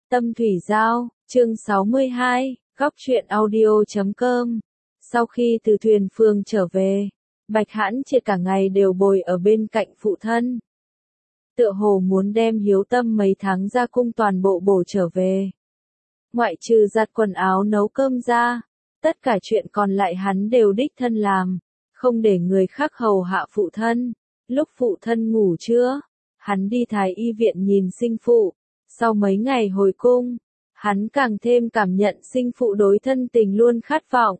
Tâm Thủy Giao, chương 62, góc truyện audio.com. Sau khi từ thuyền phường trở về, Bạch Hãn Triệt cả ngày đều bồi ở bên cạnh phụ thân. Tựa hồ muốn đem hiếu tâm mấy tháng ra cung toàn bộ bổ trở về. Ngoại trừ giặt quần áo nấu cơm ra, tất cả chuyện còn lại hắn đều đích thân làm, không để người khác hầu hạ phụ thân. Lúc phụ thân ngủ trưa, hắn đi Thái y viện nhìn sinh phụ. Sau mấy ngày hồi cung, hắn càng thêm cảm nhận sinh phụ đối thân tình luôn khát vọng.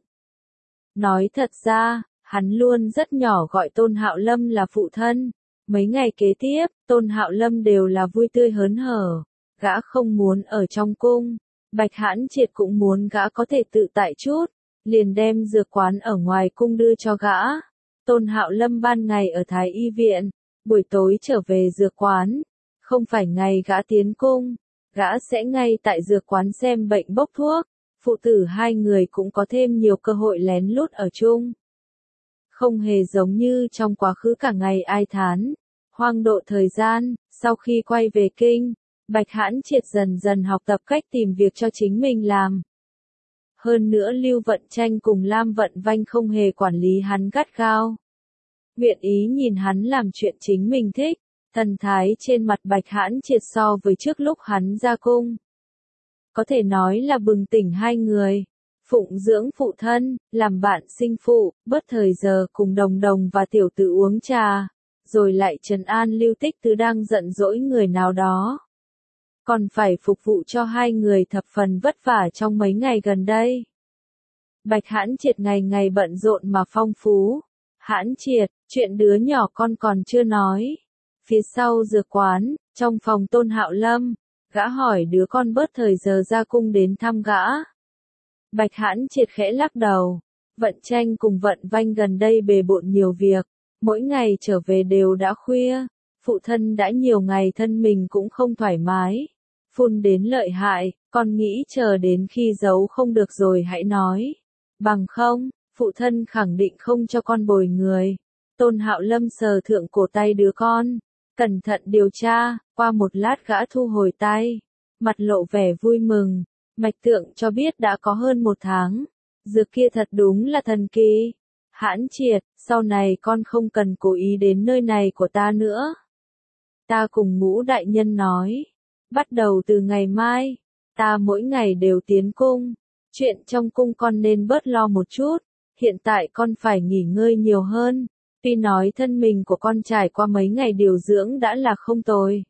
Nói thật ra, hắn luôn rất nhỏ gọi Tôn Hạo Lâm là phụ thân. Mấy ngày kế tiếp, Tôn Hạo Lâm đều là vui tươi hớn hở. Gã không muốn ở trong cung, Bạch Hãn Triệt cũng muốn gã có thể tự tại chút, liền đem dược quán ở ngoài cung đưa cho gã. Tôn Hạo Lâm ban ngày ở Thái y viện, buổi tối trở về dược quán. Không phải ngày gã tiến cung, gã sẽ ngay tại dược quán xem bệnh bốc thuốc, phụ tử hai người cũng có thêm nhiều cơ hội lén lút ở chung. Không hề giống như trong quá khứ cả ngày ai thán, hoang độ thời gian. Sau khi quay về kinh, Bạch Hãn Triệt dần dần học tập cách tìm việc cho chính mình làm. Hơn nữa Lưu Vận Tranh cùng Lam Vận Vanh không hề quản lý hắn gắt gao. Nguyện ý nhìn hắn làm chuyện chính mình thích. Thần thái trên mặt Bạch Hãn Triệt so với trước lúc hắn ra cung, có thể nói là bừng tỉnh hai người. Phụng dưỡng phụ thân, làm bạn sinh phụ, bớt thời giờ cùng Đồng Đồng và tiểu tử uống trà, rồi lại trấn an Lưu Tích Tứ đang giận dỗi người nào đó. Còn phải phục vụ cho hai người thập phần vất vả trong mấy ngày gần đây. Bạch Hãn Triệt ngày ngày bận rộn mà phong phú. Hãn Triệt, chuyện đứa nhỏ con còn chưa nói. Phía sau dược quán, trong phòng Tôn Hạo Lâm, gã hỏi đứa con bớt thời giờ ra cung đến thăm gã. Bạch Hãn Triệt khẽ lắc đầu. Vận Tranh cùng Vận Vanh gần đây bề bộn nhiều việc, mỗi ngày trở về đều đã khuya. Phụ thân đã nhiều ngày thân mình cũng không thoải mái, phun đến lợi hại, con nghĩ chờ đến khi giấu không được rồi hãy nói. Bằng không, phụ thân khẳng định không cho con bồi người. Tôn Hạo Lâm sờ thượng cổ tay đứa con, cẩn thận điều tra, qua một lát gã thu hồi tay, mặt lộ vẻ vui mừng. Mạch tượng cho biết đã có hơn 1 tháng, dược kia thật đúng là thần kỳ. Hãn Triệt, sau này con không cần cố ý đến nơi này của ta nữa. Ta cùng Ngũ đại nhân nói, bắt đầu từ ngày mai, ta mỗi ngày đều tiến cung. Chuyện trong cung con nên bớt lo một chút, hiện tại con phải nghỉ ngơi nhiều hơn. Tuy nói thân mình của con trải qua mấy ngày điều dưỡng đã là không tồi,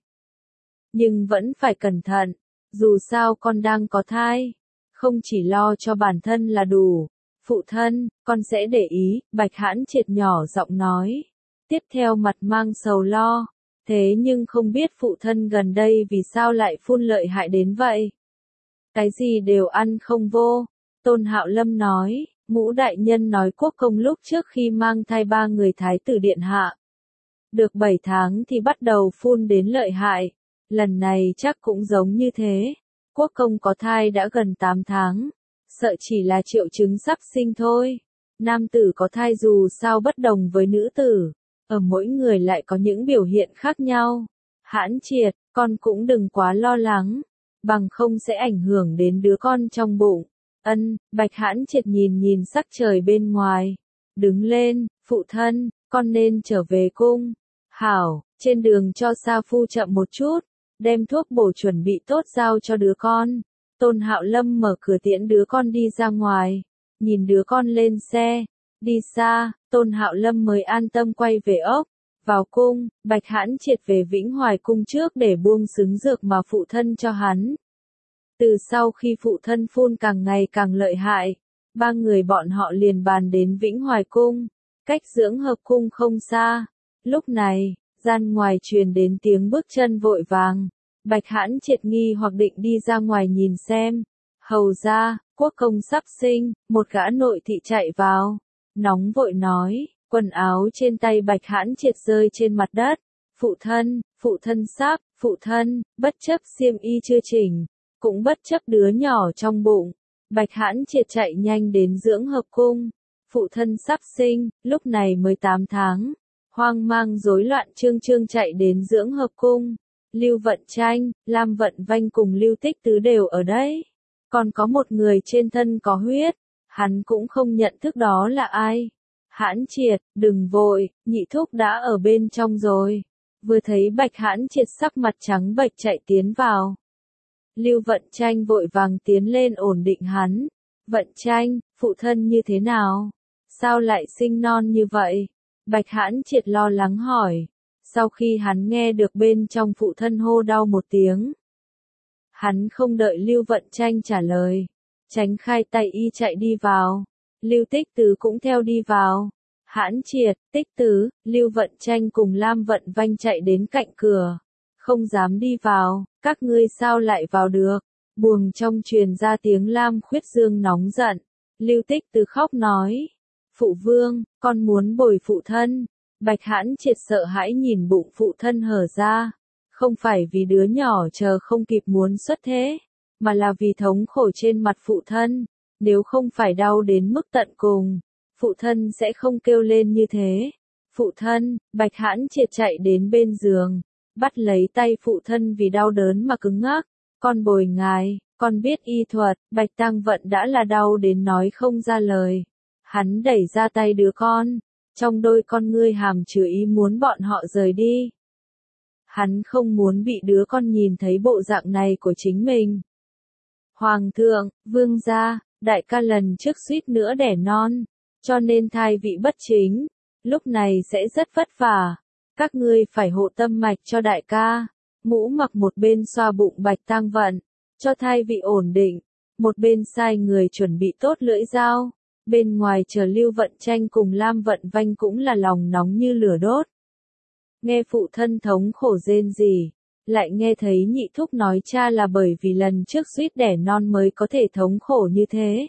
nhưng vẫn phải cẩn thận, dù sao con đang có thai, không chỉ lo cho bản thân là đủ. Phụ thân, con sẽ để ý, Bạch Hãn Triệt nhỏ giọng nói. Tiếp theo mặt mang sầu lo, thế nhưng không biết phụ thân gần đây vì sao lại phun lợi hại đến vậy. Cái gì đều ăn không vô, Tôn Hạo Lâm nói. Ngũ đại nhân nói quốc công lúc trước khi mang thai 3 người thái tử điện hạ. Được 7 tháng thì bắt đầu phun đến lợi hại. Lần này chắc cũng giống như thế. Quốc công có thai đã gần 8 tháng. Sợ chỉ là triệu chứng sắp sinh thôi. Nam tử có thai dù sao bất đồng với nữ tử. Ở mỗi người lại có những biểu hiện khác nhau. Hãn Triệt, con cũng đừng quá lo lắng. Bằng không sẽ ảnh hưởng đến đứa con trong bụng. Bạch Hãn Triệt nhìn sắc trời bên ngoài. Đứng lên, phụ thân, con nên trở về cung. Hảo, trên đường cho Sa Phu chậm một chút, đem thuốc bổ chuẩn bị tốt giao cho đứa con. Tôn Hạo Lâm mở cửa tiễn đứa con đi ra ngoài, nhìn đứa con lên xe, đi xa, Tôn Hạo Lâm mới an tâm quay về ốc. Vào cung, Bạch Hãn Triệt về Vĩnh Hoài cung trước để buông xứng dược mà phụ thân cho hắn. Từ sau khi phụ thân phun càng ngày càng lợi hại, 3 người bọn họ liền bàn đến Vĩnh Hoài cung, cách dưỡng hợp cung không xa. Lúc này, gian ngoài truyền đến tiếng bước chân vội vàng. Bạch Hãn Triệt nghi hoặc định đi ra ngoài nhìn xem. Hầu ra, quốc công sắp sinh, một gã nội thị chạy vào, nóng vội nói, quần áo trên tay Bạch Hãn Triệt rơi trên mặt đất. Phụ thân sắp, phụ thân, bất chấp xiêm y chưa chỉnh, cũng bất chấp đứa nhỏ trong bụng. Bạch Hãn Triệt chạy nhanh đến dưỡng hợp cung. Phụ thân sắp sinh, lúc này mới 8 tháng. Hoang mang rối loạn trương chạy đến dưỡng hợp cung. Lưu Vận Tranh, Lam Vận Vanh cùng Lưu Tích Tứ đều ở đấy. Còn có một người trên thân có huyết, hắn cũng không nhận thức đó là ai. Hãn Triệt, đừng vội, nhị thúc đã ở bên trong rồi. Vừa thấy Bạch Hãn Triệt sắc mặt trắng bệch chạy tiến vào. Lưu Vận Tranh vội vàng tiến lên ổn định hắn. Vận Tranh, phụ thân như thế nào? Sao lại sinh non như vậy? Bạch Hãn Triệt lo lắng hỏi. Sau khi hắn nghe được bên trong phụ thân hô đau một tiếng. Hắn không đợi Lưu Vận Tranh trả lời. Tránh khai tay y chạy đi vào. Lưu Tích Tứ cũng theo đi vào. Hãn Triệt, Tích Tứ, Lưu Vận Tranh cùng Lam Vận Vanh chạy đến cạnh cửa. Không dám đi vào, các ngươi sao lại vào được? Buồng trong truyền ra tiếng Lam Khuyết Dương nóng giận. Lưu Tích Tứ khóc nói. Phụ vương, con muốn bồi phụ thân. Bạch Hãn Triệt sợ hãi nhìn bụng phụ thân hở ra. Không phải vì đứa nhỏ chờ không kịp muốn xuất thế, mà là vì thống khổ trên mặt phụ thân. Nếu không phải đau đến mức tận cùng, phụ thân sẽ không kêu lên như thế. Phụ thân, Bạch Hãn Triệt chạy đến bên giường, bắt lấy tay phụ thân vì đau đớn mà cứng ngắc. Con bồi ngài, con biết y thuật. Bạch Tăng Vận đã là đau đến nói không ra lời. Hắn đẩy ra tay đứa con, trong đôi con ngươi hàm chứa ý muốn bọn họ rời đi. Hắn không muốn bị đứa con nhìn thấy bộ dạng này của chính mình. Hoàng thượng, vương gia, đại ca lần trước suýt nữa đẻ non, cho nên thai vị bất chính, lúc này sẽ rất vất vả. Các ngươi phải hộ tâm mạch cho đại ca. Ngũ Mặc một bên xoa bụng Bạch Tăng Vận, cho thai vị ổn định, một bên sai người chuẩn bị tốt lưỡi dao. Bên ngoài chờ Lưu Vận Tranh cùng Lam Vận Vanh cũng là lòng nóng như lửa đốt. Nghe phụ thân thống khổ rên rỉ, lại nghe thấy nhị thúc nói cha là bởi vì lần trước suýt đẻ non mới có thể thống khổ như thế.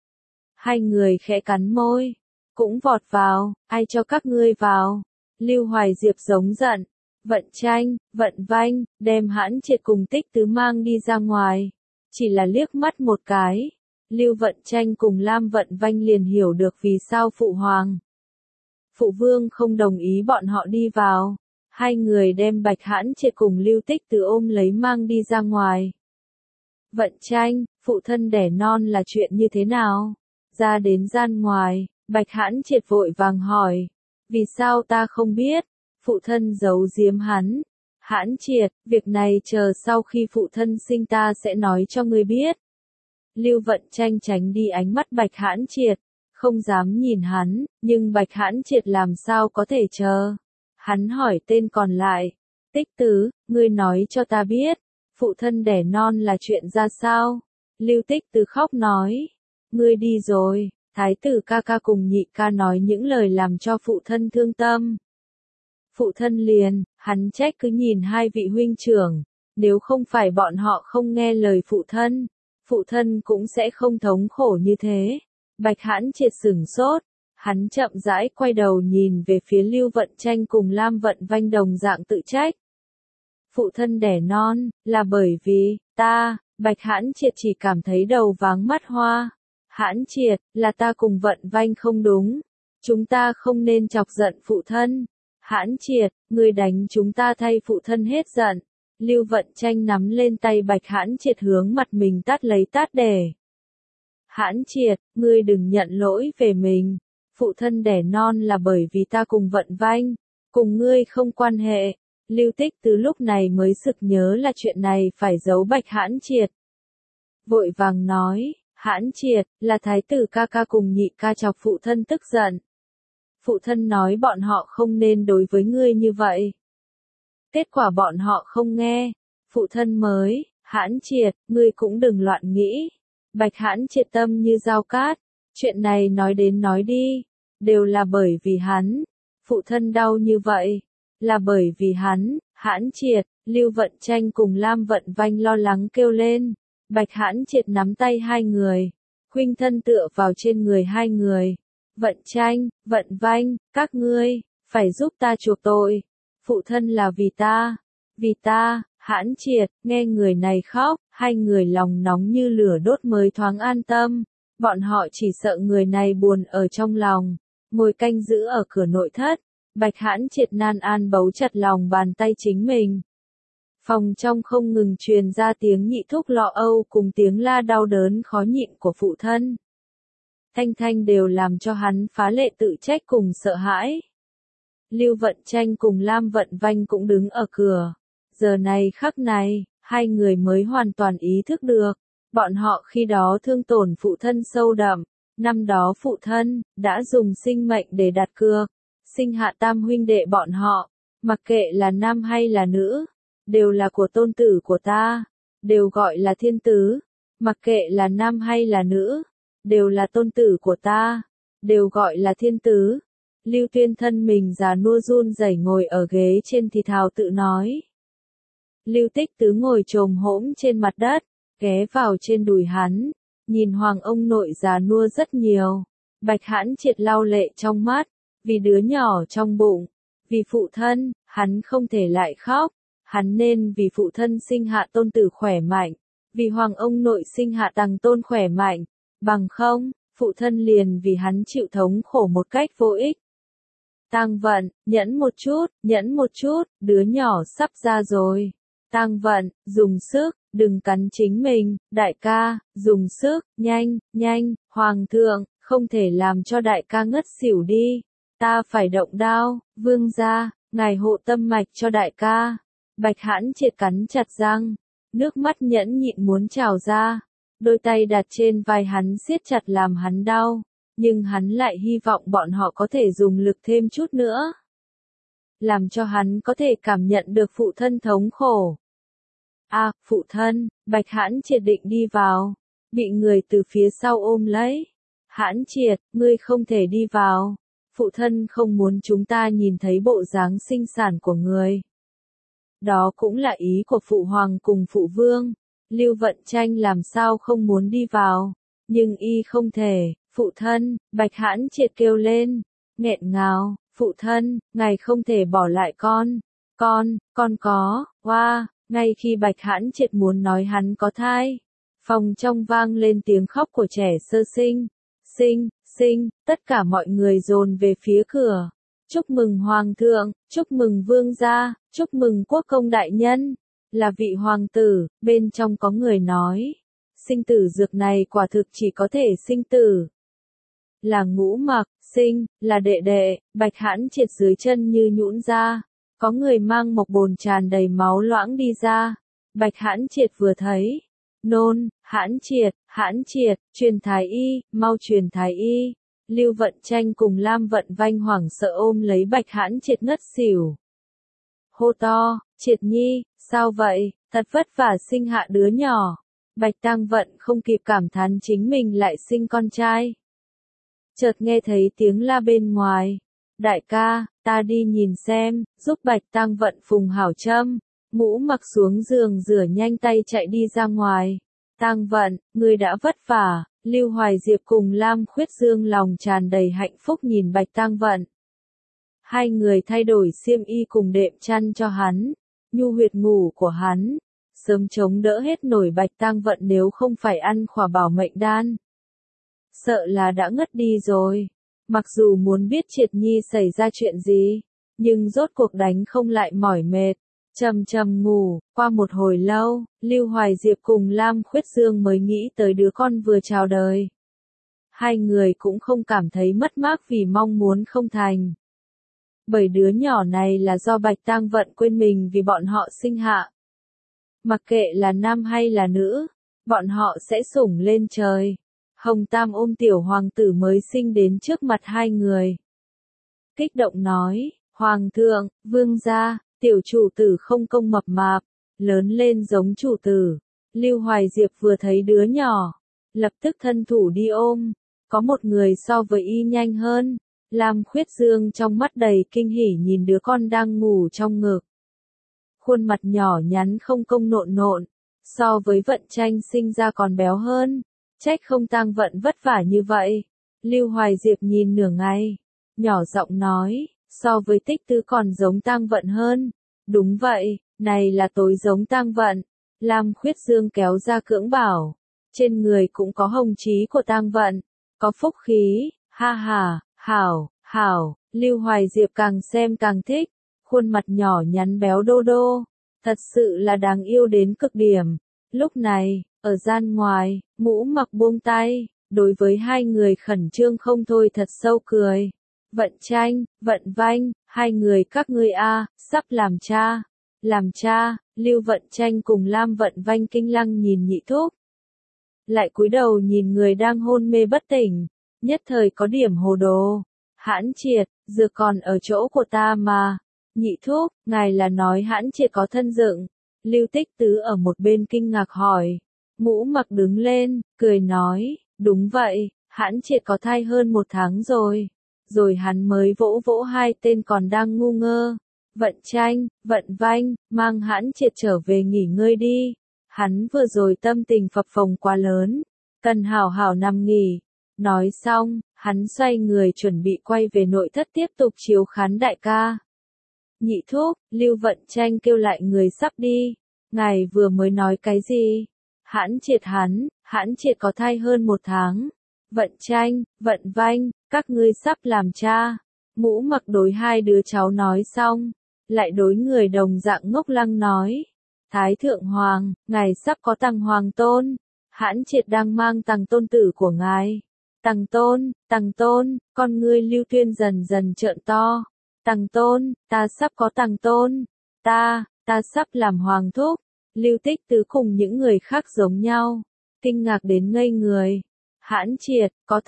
Hai người khẽ cắn môi, cũng vọt vào, ai cho các ngươi vào? Lưu Hoài Diệp giống giận. Vận Tranh, Vận Vanh, đem Hãn Triệt cùng Tích Tứ mang đi ra ngoài. Chỉ là liếc mắt một cái, Lưu Vận Tranh cùng Lam Vận Vanh liền hiểu được vì sao phụ hoàng, phụ vương không đồng ý bọn họ đi vào. Hai người đem Bạch Hãn Triệt cùng Lưu Tích Tứ ôm lấy mang đi ra ngoài. Vận Tranh, phụ thân đẻ non là chuyện như thế nào? Ra đến gian ngoài, Bạch Hãn Triệt vội vàng hỏi. Vì sao ta không biết? Phụ thân giấu giếm hắn. Hãn Triệt, việc này chờ sau khi phụ thân sinh ta sẽ nói cho ngươi biết. Lưu Vận Tranh tránh đi ánh mắt Bạch Hãn Triệt, không dám nhìn hắn, nhưng Bạch Hãn Triệt làm sao có thể chờ. Hắn hỏi tên còn lại. Tích Tứ, ngươi nói cho ta biết, phụ thân đẻ non là chuyện ra sao? Lưu Tích Tứ khóc nói. Ngươi đi rồi, thái tử ca ca cùng nhị ca nói những lời làm cho phụ thân thương tâm. Phụ thân liền, hắn trách cứ nhìn hai vị huynh trưởng, nếu không phải bọn họ không nghe lời phụ thân cũng sẽ không thống khổ như thế. Bạch Hãn Triệt sửng sốt, hắn chậm rãi quay đầu nhìn về phía Lưu Vận Tranh cùng Lam Vận Vanh đồng dạng tự trách. Phụ thân đẻ non, là bởi vì, ta, Bạch Hãn Triệt chỉ cảm thấy đầu váng mắt hoa. Hãn Triệt, là ta cùng Vận Vanh không đúng. Chúng ta không nên chọc giận phụ thân. Hãn Triệt, ngươi đánh chúng ta thay phụ thân hết giận. Lưu Vận Tranh nắm lên tay Bạch Hãn Triệt hướng mặt mình tát lấy tát để. Hãn Triệt, ngươi đừng nhận lỗi về mình. Phụ thân đẻ non là bởi vì ta cùng Vận Vanh, cùng ngươi không quan hệ. Lưu Tích Tứ lúc này mới sực nhớ là chuyện này phải giấu Bạch Hãn Triệt. Vội vàng nói, Hãn Triệt, là thái tử ca ca cùng nhị ca chọc phụ thân tức giận. Phụ thân nói bọn họ không nên đối với ngươi như vậy. Kết quả bọn họ không nghe. Phụ thân mới, Hãn Triệt, ngươi cũng đừng loạn nghĩ. Bạch Hãn Triệt tâm như dao cát. Chuyện này nói đến nói đi, đều là bởi vì hắn. Phụ thân đau như vậy, là bởi vì hắn. Hãn Triệt, Lưu Vận Tranh cùng Lam Vận Vanh lo lắng kêu lên. Bạch Hãn Triệt nắm tay hai người, khuynh thân tựa vào trên người hai người. Vận Tranh, Vận Vanh, các ngươi, phải giúp ta chuộc tội. Phụ thân là vì ta, Hãn Triệt, nghe người này khóc, hai người lòng nóng như lửa đốt mới thoáng an tâm. Bọn họ chỉ sợ người này buồn ở trong lòng, ngồi canh giữ ở cửa nội thất. Bạch Hãn Triệt nan an bấu chặt lòng bàn tay chính mình. Phòng trong không ngừng truyền ra tiếng nhị thúc lo âu cùng tiếng la đau đớn khó nhịn của phụ thân. Thanh thanh đều làm cho hắn phá lệ tự trách cùng sợ hãi. Lưu Vận Tranh cùng Lam Vận Vanh cũng đứng ở cửa. Giờ này khắc này, hai người mới hoàn toàn ý thức được. Bọn họ khi đó thương tổn phụ thân sâu đậm. Năm đó phụ thân, đã dùng sinh mệnh để đặt cược. Sinh hạ tam huynh đệ bọn họ. Mặc kệ là nam hay là nữ. Đều là của tôn tử của ta. Đều gọi là thiên tứ. Mặc kệ là nam hay là nữ. Đều là tôn tử của ta. Đều gọi là thiên tứ. Lưu Tuyên thân mình già nua run rẩy ngồi ở ghế trên thì thào tự nói. Lưu Tích Tứ ngồi chồm hổm trên mặt đất, ghé vào trên đùi hắn, nhìn hoàng ông nội già nua rất nhiều. Bạch Hãn Triệt lau lệ trong mắt, vì đứa nhỏ trong bụng, vì phụ thân, hắn không thể lại khóc, hắn nên vì phụ thân sinh hạ tôn tử khỏe mạnh, vì hoàng ông nội sinh hạ tằng tôn khỏe mạnh, bằng không, phụ thân liền vì hắn chịu thống khổ một cách vô ích. Tang Vận, nhẫn một chút, đứa nhỏ sắp ra rồi. Tang Vận, dùng sức, đừng cắn chính mình, đại ca, dùng sức, nhanh, hoàng thượng, không thể làm cho đại ca ngất xỉu đi. Ta phải động đao, vương gia, ngài hộ tâm mạch cho đại ca. Bạch Hãn Triệt cắn chặt răng, nước mắt nhẫn nhịn muốn trào ra. Đôi tay đặt trên vai hắn siết chặt làm hắn đau. Nhưng hắn lại hy vọng bọn họ có thể dùng lực thêm chút nữa. Làm cho hắn có thể cảm nhận được phụ thân thống khổ. Phụ thân, Bạch Hãn Triệt định đi vào. Bị người từ phía sau ôm lấy. Hãn Triệt, ngươi không thể đi vào. Phụ thân không muốn chúng ta nhìn thấy bộ dáng sinh sản của người. Đó cũng là ý của phụ hoàng cùng phụ vương. Lưu Vận Tranh làm sao không muốn đi vào. Nhưng y không thể. Phụ thân, Bạch Hãn Triệt kêu lên, nghẹn ngào, phụ thân, ngài không thể bỏ lại con có, ngay khi Bạch Hãn Triệt muốn nói hắn có thai, phòng trong vang lên tiếng khóc của trẻ sơ sinh, tất cả mọi người dồn về phía cửa, chúc mừng hoàng thượng, chúc mừng vương gia, chúc mừng quốc công đại nhân, là vị hoàng tử, bên trong có người nói, sinh tử dược này quả thực chỉ có thể sinh tử. Là Ngũ Mặc, là đệ đệ, Bạch Hãn Triệt dưới chân như nhũn ra, có người mang mộc bồn tràn đầy máu loãng đi ra, Bạch Hãn Triệt vừa thấy, nôn, Hãn Triệt, truyền thái y, mau truyền thái y, Lưu Vận Tranh cùng Lam Vận Vanh hoảng sợ ôm lấy Bạch Hãn Triệt ngất xỉu. Hô to, Triệt nhi, sao vậy, thật vất vả sinh hạ đứa nhỏ, Bạch Tang Vận không kịp cảm thán chính mình lại sinh con trai. Chợt nghe thấy tiếng la bên ngoài. Đại ca, ta đi nhìn xem, giúp Bạch Tang Vận phùng hảo châm. Ngũ Mặc xuống giường rửa nhanh tay chạy đi ra ngoài. Tang Vận, ngươi đã vất vả. Lưu Hoài Diệp cùng Lam Khuyết Dương lòng tràn đầy hạnh phúc nhìn Bạch Tang Vận. Hai người thay đổi xiêm y cùng đệm chăn cho hắn. Nhu huyệt ngủ của hắn. Sớm chống đỡ hết nổi Bạch Tang Vận nếu không phải ăn khỏa bảo mệnh đan. Sợ là đã ngất đi rồi. Mặc dù muốn biết Triệt nhi xảy ra chuyện gì, nhưng rốt cuộc đánh không lại mỏi mệt. Trầm ngủ, qua một hồi lâu, Lưu Hoài Diệp cùng Lam Khuyết Dương mới nghĩ tới đứa con vừa chào đời. Hai người cũng không cảm thấy mất mát vì mong muốn không thành. Bởi đứa nhỏ này là do Bạch Tang Vận quên mình vì bọn họ sinh hạ. Mặc kệ là nam hay là nữ, bọn họ sẽ sủng lên trời. Hồng Tam ôm tiểu hoàng tử mới sinh đến trước mặt hai người. Kích động nói, Hoàng thượng, vương gia, tiểu chủ tử không công mập mạp, lớn lên giống chủ tử. Lưu Hoài Diệp vừa thấy đứa nhỏ, lập tức thân thủ đi ôm. Có một người so với y nhanh hơn. Lam Khuyết Dương trong mắt đầy kinh hỉ nhìn đứa con đang ngủ trong ngực. Khuôn mặt nhỏ nhắn không công nộn, so với Vận Tranh sinh ra còn béo hơn. Trách không Tang Vận vất vả như vậy. Lưu Hoài Diệp nhìn nửa ngày, nhỏ giọng nói, so với Tích Tứ còn giống Tang Vận hơn. Đúng vậy, này là tối giống Tang Vận. Lam Khuyết Dương kéo ra cưỡng bảo. Trên người cũng có hồng chí của Tang Vận. Có phúc khí, ha ha, hảo, Lưu Hoài Diệp càng xem càng thích. Khuôn mặt nhỏ nhắn béo đô đô. Thật sự là đáng yêu đến cực điểm. Lúc này, ở gian ngoài, Mũ Mặc buông tay, đối với hai người khẩn trương không thôi thật sâu cười. Vận Tranh, Vận Vanh, hai người các ngươi a, sắp làm cha. Làm cha, Lưu Vận Tranh cùng Lam Vận Vanh kinh lăng nhìn Nhị Thúc. Lại cúi đầu nhìn người đang hôn mê bất tỉnh, nhất thời có điểm hồ đồ. Hãn Triệt, dược còn ở chỗ của ta mà. Nhị Thúc, ngài là nói Hãn Triệt có thân dựng. Lưu Tích Tứ ở một bên kinh ngạc hỏi. Mũ Mặc đứng lên, cười nói, đúng vậy, Hãn Triệt có thai hơn 1 tháng rồi. Rồi hắn mới vỗ vỗ hai tên còn đang ngu ngơ. Vận Tranh, Vận Vanh, mang Hãn Triệt trở về nghỉ ngơi đi. Hắn vừa rồi tâm tình phập phồng quá lớn, cần hảo hảo nằm nghỉ. Nói xong, hắn xoay người chuẩn bị quay về nội thất tiếp tục chiếu khán đại ca. Nhị Thúc, Lưu Vận Tranh kêu lại người sắp đi. Ngài vừa mới nói cái gì? Hãn Triệt có thai hơn 1 tháng. Vận Tranh, Vận Vanh, các ngươi sắp làm cha. Mũ Mặc đối hai đứa cháu nói xong, lại đối người đồng dạng ngốc lăng nói. Thái Thượng Hoàng, ngài sắp có tằng hoàng tôn. Hãn Triệt đang mang tằng tôn tử của ngài. Tằng tôn, con ngươi Lưu Tuyên dần dần trợn to. Tằng tôn, ta sắp có tằng tôn. Ta sắp làm hoàng thúc. Lưu Tích Tứ cùng những người khác giống nhau, kinh ngạc đến ngây người. Hãn Triệt, có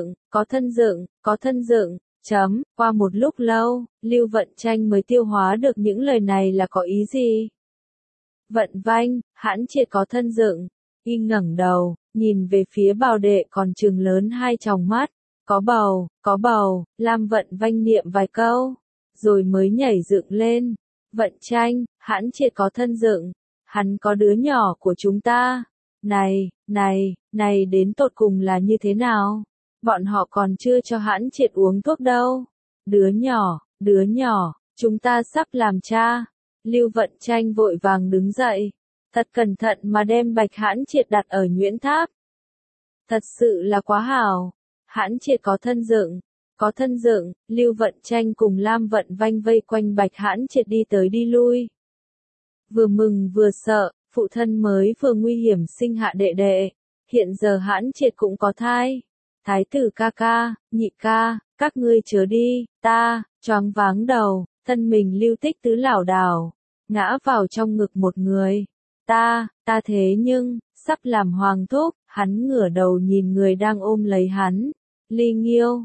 thân dựng. Qua một lúc lâu, Lưu Vận Tranh mới tiêu hóa được những lời này là có ý gì. Vận Vanh, Hãn Triệt có thân dựng. Y ngẩng đầu, nhìn về phía Bảo Đệ còn trừng lớn hai tròng mắt. Có bầu, Lam Vận Vanh niệm vài câu, rồi mới nhảy dựng lên. Vận Tranh, Hãn Triệt có thân dựng. Hắn có đứa nhỏ của chúng ta. Này đến tột cùng là như thế nào? Bọn họ còn chưa cho Hãn Triệt uống thuốc đâu. Đứa nhỏ, chúng ta sắp làm cha. Lưu Vận Tranh vội vàng đứng dậy, thật cẩn thận mà đem Bạch Hãn Triệt đặt ở Nhuyễn Tháp. Thật sự là quá hảo. Hãn Triệt có thân dựng, Lưu Vận Tranh cùng Lam Vận Vanh vây quanh Bạch Hãn Triệt đi tới đi lui. Vừa mừng vừa sợ, phụ thân mới vừa nguy hiểm sinh hạ đệ đệ, hiện giờ Hãn Triệt cũng có thai. Thái tử ca ca, nhị ca, các ngươi chớ đi, ta, choáng váng đầu, thân mình Lưu Tích Tứ lảo đảo, ngã vào trong ngực một người. Ta thế nhưng, sắp làm hoàng thúc, hắn ngửa đầu nhìn người đang ôm lấy hắn. Ly Nghiêu,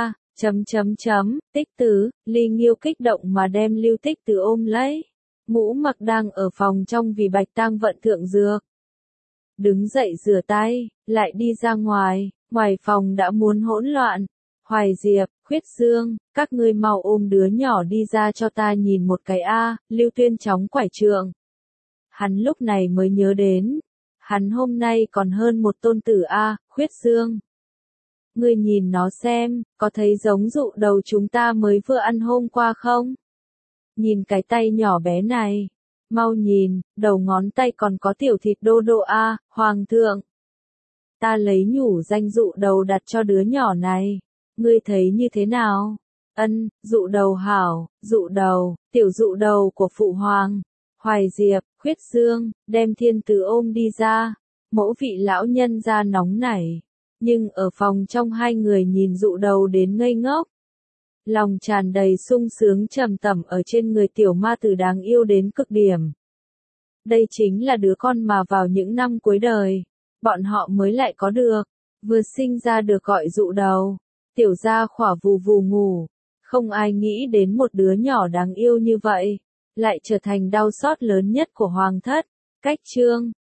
Tích Tứ, Ly Nghiêu kích động mà đem Lưu Tích Tứ ôm lấy. Mũ Mặc đang ở phòng trong vì Bạch Tang vận thượng dược. Đứng dậy rửa tay, lại đi ra ngoài phòng đã muốn hỗn loạn. Hoài Diệp, Khuyết Dương, các ngươi mau ôm đứa nhỏ đi ra cho ta nhìn một cái a. Lưu Tuyên chóng quải trượng. Hắn lúc này mới nhớ đến, hắn hôm nay còn hơn một tôn tử a. Khuyết Dương. Ngươi nhìn nó xem, có thấy giống dụ đầu chúng ta mới vừa ăn hôm qua không? Nhìn cái tay nhỏ bé này, mau nhìn, đầu ngón tay còn có tiểu thịt đô đô a. Hoàng thượng. Ta lấy nhủ danh dụ đầu đặt cho đứa nhỏ này, ngươi thấy như thế nào? Ân, dụ đầu hảo, tiểu dụ đầu của phụ hoàng. Hoài Diệp, Khuyết Dương, đem Thiên Tử ôm đi ra. Mẫu vị lão nhân ra nóng nảy, nhưng ở phòng trong hai người nhìn dụ đầu đến ngây ngốc. Lòng tràn đầy sung sướng trầm tẩm ở trên người tiểu ma tử đáng yêu đến cực điểm. Đây chính là đứa con mà vào những năm cuối đời, bọn họ mới lại có được. Vừa sinh ra được gọi dụ đầu, tiểu gia khỏa vù vù ngủ. Không ai nghĩ đến một đứa nhỏ đáng yêu như vậy, lại trở thành đau xót lớn nhất của hoàng thất. Cách chương